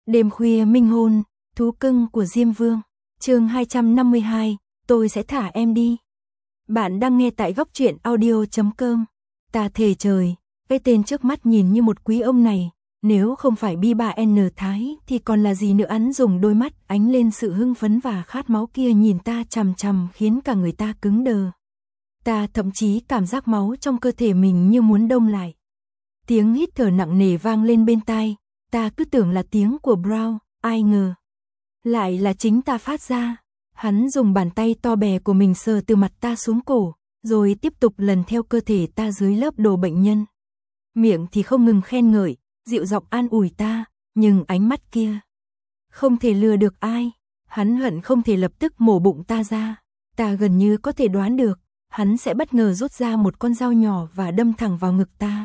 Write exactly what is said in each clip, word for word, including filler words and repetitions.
Đêm khuya minh hôn, thú cưng của Diêm Vương. Chương hai trăm năm mươi hai, tôi sẽ thả em đi. Bạn đang nghe tại góc truyện audio chấm com. Ta thề trời, cái tên trước mắt nhìn như một quý ông này, nếu không phải Bi ba N Thái thì còn là gì nữa. Hắn dùng đôi mắt ánh lên sự hưng phấn và khát máu kia nhìn ta chằm chằm khiến cả người ta cứng đờ. Ta thậm chí cảm giác máu trong cơ thể mình như muốn đông lại. Tiếng hít thở nặng nề vang lên bên tai, ta cứ tưởng là tiếng của Brown, ai ngờ lại là chính ta phát ra. Hắn dùng bàn tay to bè của mình sờ từ mặt ta xuống cổ, rồi tiếp tục lần theo cơ thể ta dưới lớp đồ bệnh nhân. Miệng thì không ngừng khen ngợi, dịu giọng an ủi ta, nhưng ánh mắt kia không thể lừa được ai. Hắn hận không thể lập tức mổ bụng ta ra. Ta gần như có thể đoán được, hắn sẽ bất ngờ rút ra một con dao nhỏ và đâm thẳng vào ngực ta.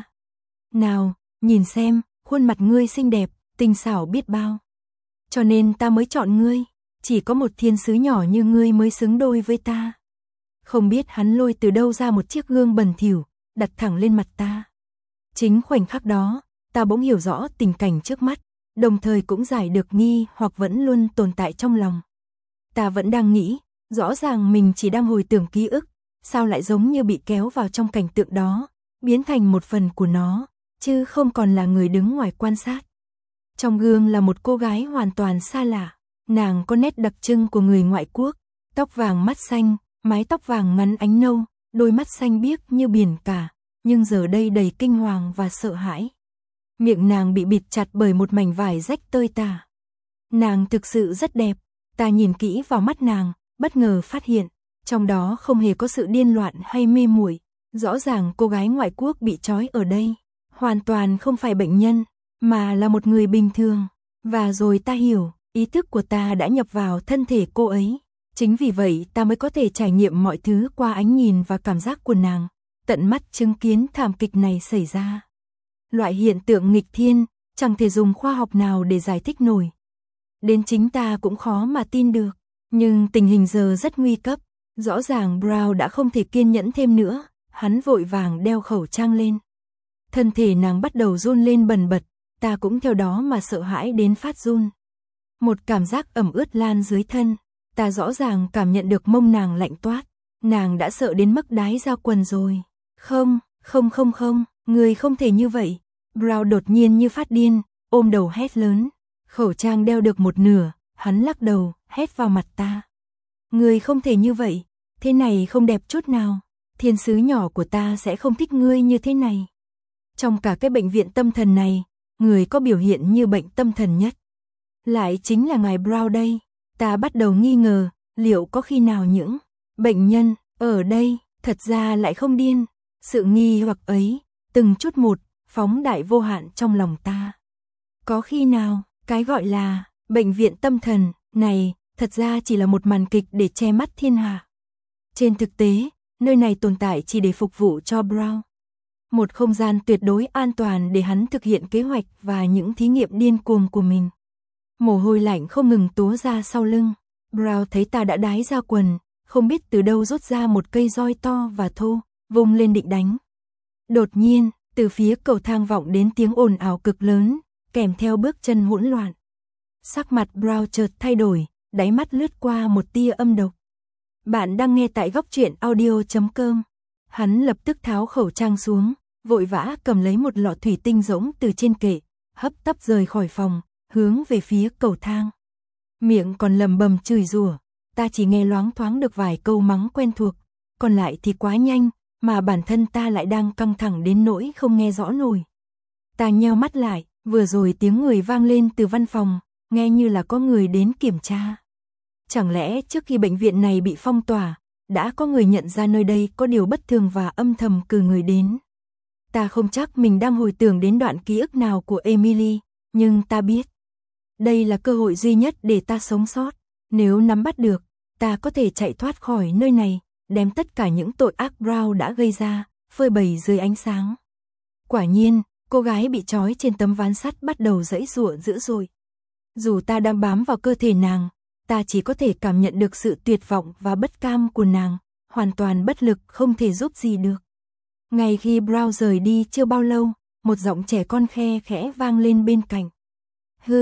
Nào, nhìn xem, khuôn mặt ngươi xinh đẹp, tinh xảo biết bao. Cho nên ta mới chọn ngươi, chỉ có một thiên sứ nhỏ như ngươi mới xứng đôi với ta. Không biết hắn lôi từ đâu ra một chiếc gương bẩn thỉu, đặt thẳng lên mặt ta. Chính khoảnh khắc đó, ta bỗng hiểu rõ tình cảnh trước mắt, đồng thời cũng giải được nghi hoặc vẫn luôn tồn tại trong lòng. Ta vẫn đang nghĩ, rõ ràng mình chỉ đang hồi tưởng ký ức, sao lại giống như bị kéo vào trong cảnh tượng đó, biến thành một phần của nó, chứ không còn là người đứng ngoài quan sát. Trong gương là một cô gái hoàn toàn xa lạ, nàng có nét đặc trưng của người ngoại quốc, tóc vàng mắt xanh, mái tóc vàng ngắn ánh nâu, đôi mắt xanh biếc như biển cả, nhưng giờ đây đầy kinh hoàng và sợ hãi. Miệng nàng bị bịt chặt bởi một mảnh vải rách tơi tả. Nàng thực sự rất đẹp, ta nhìn kỹ vào mắt nàng, bất ngờ phát hiện, trong đó không hề có sự điên loạn hay mê muội. Rõ ràng cô gái ngoại quốc bị trói ở đây, hoàn toàn không phải bệnh nhân, mà là một người bình thường. Và rồi ta hiểu, ý thức của ta đã nhập vào thân thể cô ấy. Chính vì vậy ta mới có thể trải nghiệm mọi thứ qua ánh nhìn và cảm giác của nàng, tận mắt chứng kiến thảm kịch này xảy ra. Loại hiện tượng nghịch thiên, chẳng thể dùng khoa học nào để giải thích nổi. Đến chính ta cũng khó mà tin được, nhưng tình hình giờ rất nguy cấp. Rõ ràng Brown đã không thể kiên nhẫn thêm nữa, hắn vội vàng đeo khẩu trang lên. Thân thể nàng bắt đầu run lên bần bật, ta cũng theo đó mà sợ hãi đến phát run. Một cảm giác ẩm ướt lan dưới thân, ta rõ ràng cảm nhận được mông nàng lạnh toát, nàng đã sợ đến mức đái ra quần rồi. Không, không không không, người không thể như vậy. Brown đột nhiên như phát điên, ôm đầu hét lớn. Khẩu trang đeo được một nửa, hắn lắc đầu, hét vào mặt ta. Ngươi không thể như vậy, thế này không đẹp chút nào. Thiên sứ nhỏ của ta sẽ không thích ngươi như thế này. Trong cả cái bệnh viện tâm thần này, người có biểu hiện như bệnh tâm thần nhất lại chính là ngài Brown đây. Ta bắt đầu nghi ngờ, liệu có khi nào những bệnh nhân ở đây thật ra lại không điên. Sự nghi hoặc ấy, từng chút một, phóng đại vô hạn trong lòng ta. Có khi nào, cái gọi là bệnh viện tâm thần này thật ra chỉ là một màn kịch để che mắt thiên hạ. Trên thực tế, nơi này tồn tại chỉ để phục vụ cho Brown. Một không gian tuyệt đối an toàn để hắn thực hiện kế hoạch và những thí nghiệm điên cuồng của mình. Mồ hôi lạnh không ngừng túa ra sau lưng. Brown thấy ta đã đái ra quần, không biết từ đâu rút ra một cây roi to và thô, vung lên định đánh. Đột nhiên, từ phía cầu thang vọng đến tiếng ồn ào cực lớn, kèm theo bước chân hỗn loạn. Sắc mặt Brown chợt thay đổi, đáy mắt lướt qua một tia âm độc. Bạn đang nghe tại góc truyện audio chấm com. Hắn lập tức tháo khẩu trang xuống, vội vã cầm lấy một lọ thủy tinh rỗng từ trên kệ, hấp tấp rời khỏi phòng, hướng về phía cầu thang. Miệng còn lầm bầm chửi rủa, ta chỉ nghe loáng thoáng được vài câu mắng quen thuộc, còn lại thì quá nhanh, mà bản thân ta lại đang căng thẳng đến nỗi không nghe rõ nổi. Ta nheo mắt lại, vừa rồi tiếng người vang lên từ văn phòng, nghe như là có người đến kiểm tra. Chẳng lẽ trước khi bệnh viện này bị phong tỏa, đã có người nhận ra nơi đây có điều bất thường và âm thầm cử người đến. Ta không chắc mình đang hồi tưởng đến đoạn ký ức nào của Emily, nhưng ta biết, đây là cơ hội duy nhất để ta sống sót. Nếu nắm bắt được, ta có thể chạy thoát khỏi nơi này, đem tất cả những tội ác Brown đã gây ra, phơi bày dưới ánh sáng. Quả nhiên, cô gái bị trói trên tấm ván sắt bắt đầu giãy giụa dữ dội. Dù ta đang bám vào cơ thể nàng, ta chỉ có thể cảm nhận được sự tuyệt vọng và bất cam của nàng, hoàn toàn bất lực không thể giúp gì được. Ngay khi Brown rời đi chưa bao lâu, một giọng trẻ con khe khẽ vang lên bên cạnh. Hừ,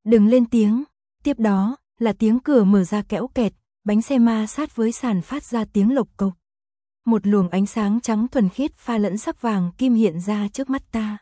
đừng lên tiếng. Tiếp đó, là tiếng cửa mở ra kéo kẹt, bánh xe ma sát với sàn phát ra tiếng lộc cộc. Một luồng ánh sáng trắng thuần khiết pha lẫn sắc vàng kim hiện ra trước mắt ta.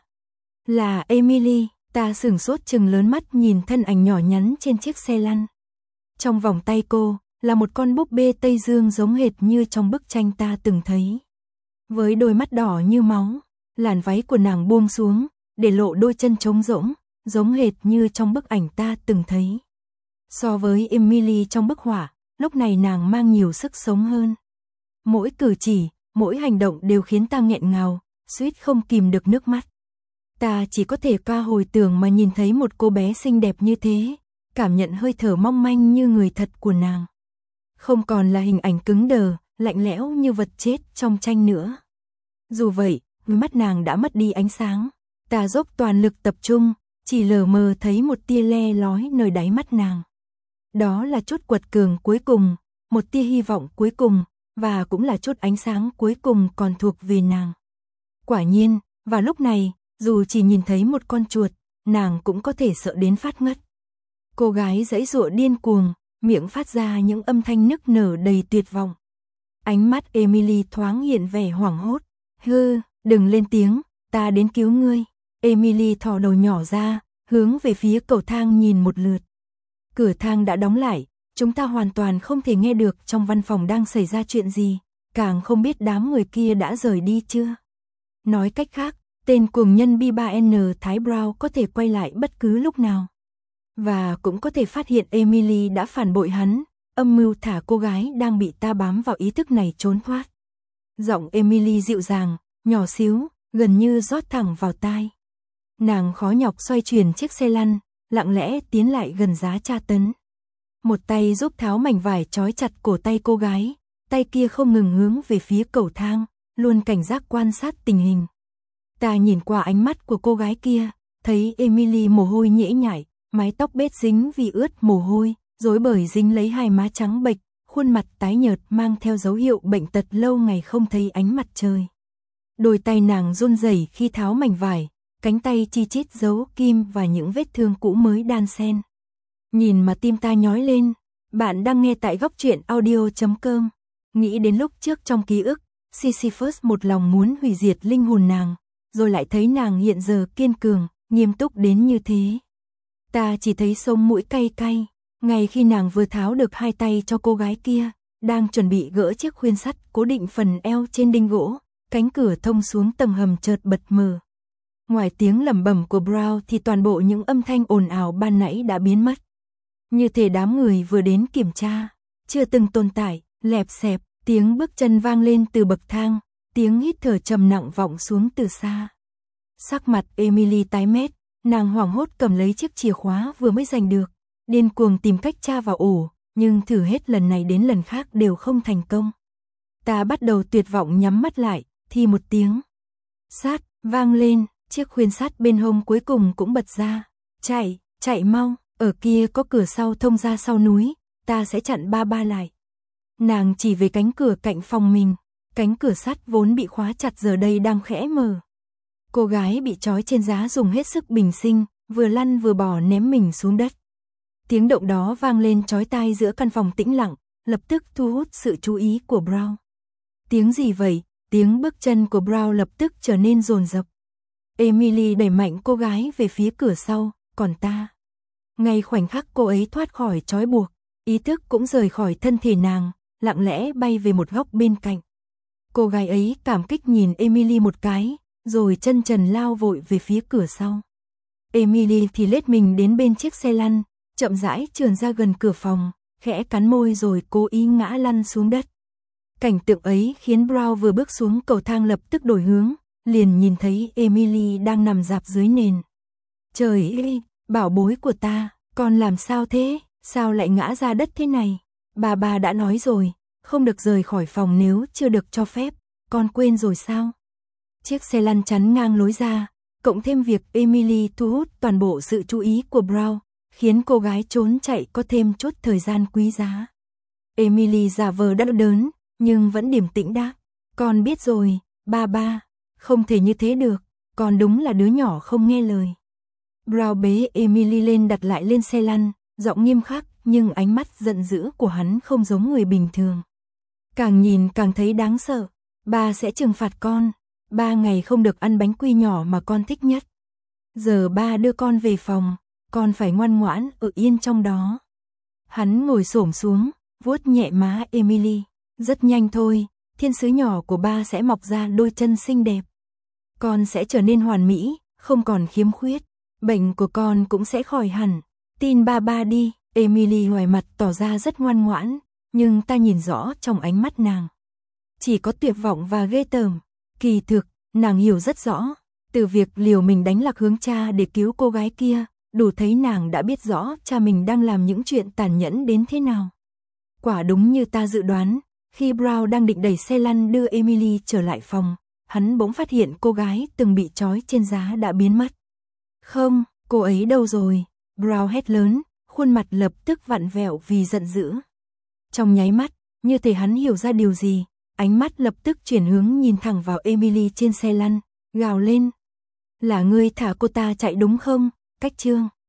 Là Emily, ta sửng sốt trừng lớn mắt nhìn thân ảnh nhỏ nhắn trên chiếc xe lăn. Trong vòng tay cô, là một con búp bê Tây Dương giống hệt như trong bức tranh ta từng thấy. Với đôi mắt đỏ như máu, làn váy của nàng buông xuống, để lộ đôi chân trống rỗng, giống hệt như trong bức ảnh ta từng thấy. So với Emily trong bức họa, lúc này nàng mang nhiều sức sống hơn. Mỗi cử chỉ, mỗi hành động đều khiến ta nghẹn ngào, suýt không kìm được nước mắt. Ta chỉ có thể ca hồi tưởng mà nhìn thấy một cô bé xinh đẹp như thế, cảm nhận hơi thở mong manh như người thật của nàng. Không còn là hình ảnh cứng đờ, lạnh lẽo như vật chết trong tranh nữa. Dù vậy, mắt nàng đã mất đi ánh sáng. Ta dốc toàn lực tập trung, chỉ lờ mờ thấy một tia le lói nơi đáy mắt nàng. Đó là chút quật cường cuối cùng, một tia hy vọng cuối cùng, và cũng là chút ánh sáng cuối cùng còn thuộc về nàng. Quả nhiên, vào lúc này, dù chỉ nhìn thấy một con chuột, nàng cũng có thể sợ đến phát ngất. Cô gái giãy giụa điên cuồng, miệng phát ra những âm thanh nức nở đầy tuyệt vọng. Ánh mắt Emily thoáng hiện vẻ hoảng hốt. Hư, đừng lên tiếng, ta đến cứu ngươi. Emily thò đầu nhỏ ra, hướng về phía cầu thang nhìn một lượt. Cửa thang đã đóng lại, chúng ta hoàn toàn không thể nghe được trong văn phòng đang xảy ra chuyện gì, càng không biết đám người kia đã rời đi chưa. Nói cách khác, tên cuồng nhân B ba N Thái Brown có thể quay lại bất cứ lúc nào. Và cũng có thể phát hiện Emily đã phản bội hắn, âm mưu thả cô gái đang bị ta bám vào ý thức này trốn thoát. Giọng Emily dịu dàng, nhỏ xíu, gần như rót thẳng vào tai. Nàng khó nhọc xoay chuyển chiếc xe lăn, lặng lẽ tiến lại gần giá tra tấn. Một tay giúp tháo mảnh vải trói chặt cổ tay cô gái, tay kia không ngừng hướng về phía cầu thang, luôn cảnh giác quan sát tình hình. Ta nhìn qua ánh mắt của cô gái kia, thấy Emily mồ hôi nhễ nhại, mái tóc bết dính vì ướt mồ hôi, rối bời dính lấy hai má trắng bệch, khuôn mặt tái nhợt mang theo dấu hiệu bệnh tật lâu ngày không thấy ánh mặt trời. Đôi tay nàng run rẩy khi tháo mảnh vải, cánh tay chi chít dấu kim và những vết thương cũ mới đan xen. Nhìn mà tim ta nhói lên. Bạn đang nghe tại góc truyện audio chấm com. Nghĩ đến lúc trước trong ký ức, Sisyphus một lòng muốn hủy diệt linh hồn nàng, rồi lại thấy nàng hiện giờ kiên cường, nghiêm túc đến như thế. Ta chỉ thấy sống mũi cay cay, ngay khi nàng vừa tháo được hai tay cho cô gái kia, đang chuẩn bị gỡ chiếc khuyên sắt cố định phần eo trên đinh gỗ, cánh cửa thông xuống tầng hầm chợt bật mở. Ngoài tiếng lẩm bẩm của Brown thì toàn bộ những âm thanh ồn ào ban nãy đã biến mất. Như thể đám người vừa đến kiểm tra, chưa từng tồn tại, lẹp xẹp, tiếng bước chân vang lên từ bậc thang, tiếng hít thở trầm nặng vọng xuống từ xa. Sắc mặt Emily tái mét, nàng hoảng hốt cầm lấy chiếc chìa khóa vừa mới giành được, điên cuồng tìm cách tra vào ổ, nhưng thử hết lần này đến lần khác đều không thành công. Ta bắt đầu tuyệt vọng nhắm mắt lại, thì một tiếng sát vang lên, chiếc khuyên sắt bên hông cuối cùng cũng bật ra. Chạy, chạy mau, ở kia có cửa sau thông ra sau núi, ta sẽ chặn ba ba lại. Nàng chỉ về cánh cửa cạnh phòng mình, cánh cửa sắt vốn bị khóa chặt giờ đây đang khẽ mở. Cô gái bị trói trên giá dùng hết sức bình sinh, vừa lăn vừa bò ném mình xuống đất. Tiếng động đó vang lên chói tai giữa căn phòng tĩnh lặng, lập tức thu hút sự chú ý của Brown. Tiếng gì vậy? Tiếng bước chân của Brown lập tức trở nên dồn dập. Emily đẩy mạnh cô gái về phía cửa sau, còn ta. Ngay khoảnh khắc cô ấy thoát khỏi trói buộc, ý thức cũng rời khỏi thân thể nàng, lặng lẽ bay về một góc bên cạnh. Cô gái ấy cảm kích nhìn Emily một cái, rồi chân trần lao vội về phía cửa sau. Emily thì lết mình đến bên chiếc xe lăn, chậm rãi trườn ra gần cửa phòng, khẽ cắn môi rồi cố ý ngã lăn xuống đất. Cảnh tượng ấy khiến Brown vừa bước xuống cầu thang lập tức đổi hướng, liền nhìn thấy Emily đang nằm rạp dưới nền. Trời ơi, bảo bối của ta, con làm sao thế, sao lại ngã ra đất thế này? Bà bà đã nói rồi, không được rời khỏi phòng nếu chưa được cho phép, con quên rồi sao? Chiếc xe lăn chắn ngang lối ra, cộng thêm việc Emily thu hút toàn bộ sự chú ý của Brown, khiến cô gái trốn chạy có thêm chút thời gian quý giá. Emily giả vờ đau đớn, nhưng vẫn điềm tĩnh đáp, con biết rồi, ba ba, không thể như thế được, con đúng là đứa nhỏ không nghe lời. Brown bế Emily lên đặt lại lên xe lăn, giọng nghiêm khắc nhưng ánh mắt giận dữ của hắn không giống người bình thường. Càng nhìn càng thấy đáng sợ, ba sẽ trừng phạt con, ba ngày không được ăn bánh quy nhỏ mà con thích nhất. Giờ ba đưa con về phòng, con phải ngoan ngoãn ở yên trong đó. Hắn ngồi xổm xuống, vuốt nhẹ má Emily, rất nhanh thôi, thiên sứ nhỏ của ba sẽ mọc ra đôi chân xinh đẹp. Con sẽ trở nên hoàn mỹ, không còn khiếm khuyết, bệnh của con cũng sẽ khỏi hẳn, tin ba ba đi. Emily ngoài mặt tỏ ra rất ngoan ngoãn, nhưng ta nhìn rõ trong ánh mắt nàng chỉ có tuyệt vọng và ghê tởm. Kỳ thực, nàng hiểu rất rõ, từ việc liều mình đánh lạc hướng cha để cứu cô gái kia, đủ thấy nàng đã biết rõ cha mình đang làm những chuyện tàn nhẫn đến thế nào. Quả đúng như ta dự đoán, khi Brown đang định đẩy xe lăn đưa Emily trở lại phòng, hắn bỗng phát hiện cô gái từng bị trói trên giá đã biến mất. Không, cô ấy đâu rồi? Brown hét lớn, khuôn mặt lập tức vặn vẹo vì giận dữ. Trong nháy mắt, như thể hắn hiểu ra điều gì, ánh mắt lập tức chuyển hướng nhìn thẳng vào Emily trên xe lăn, gào lên. Là ngươi thả cô ta chạy đúng không? Cách chương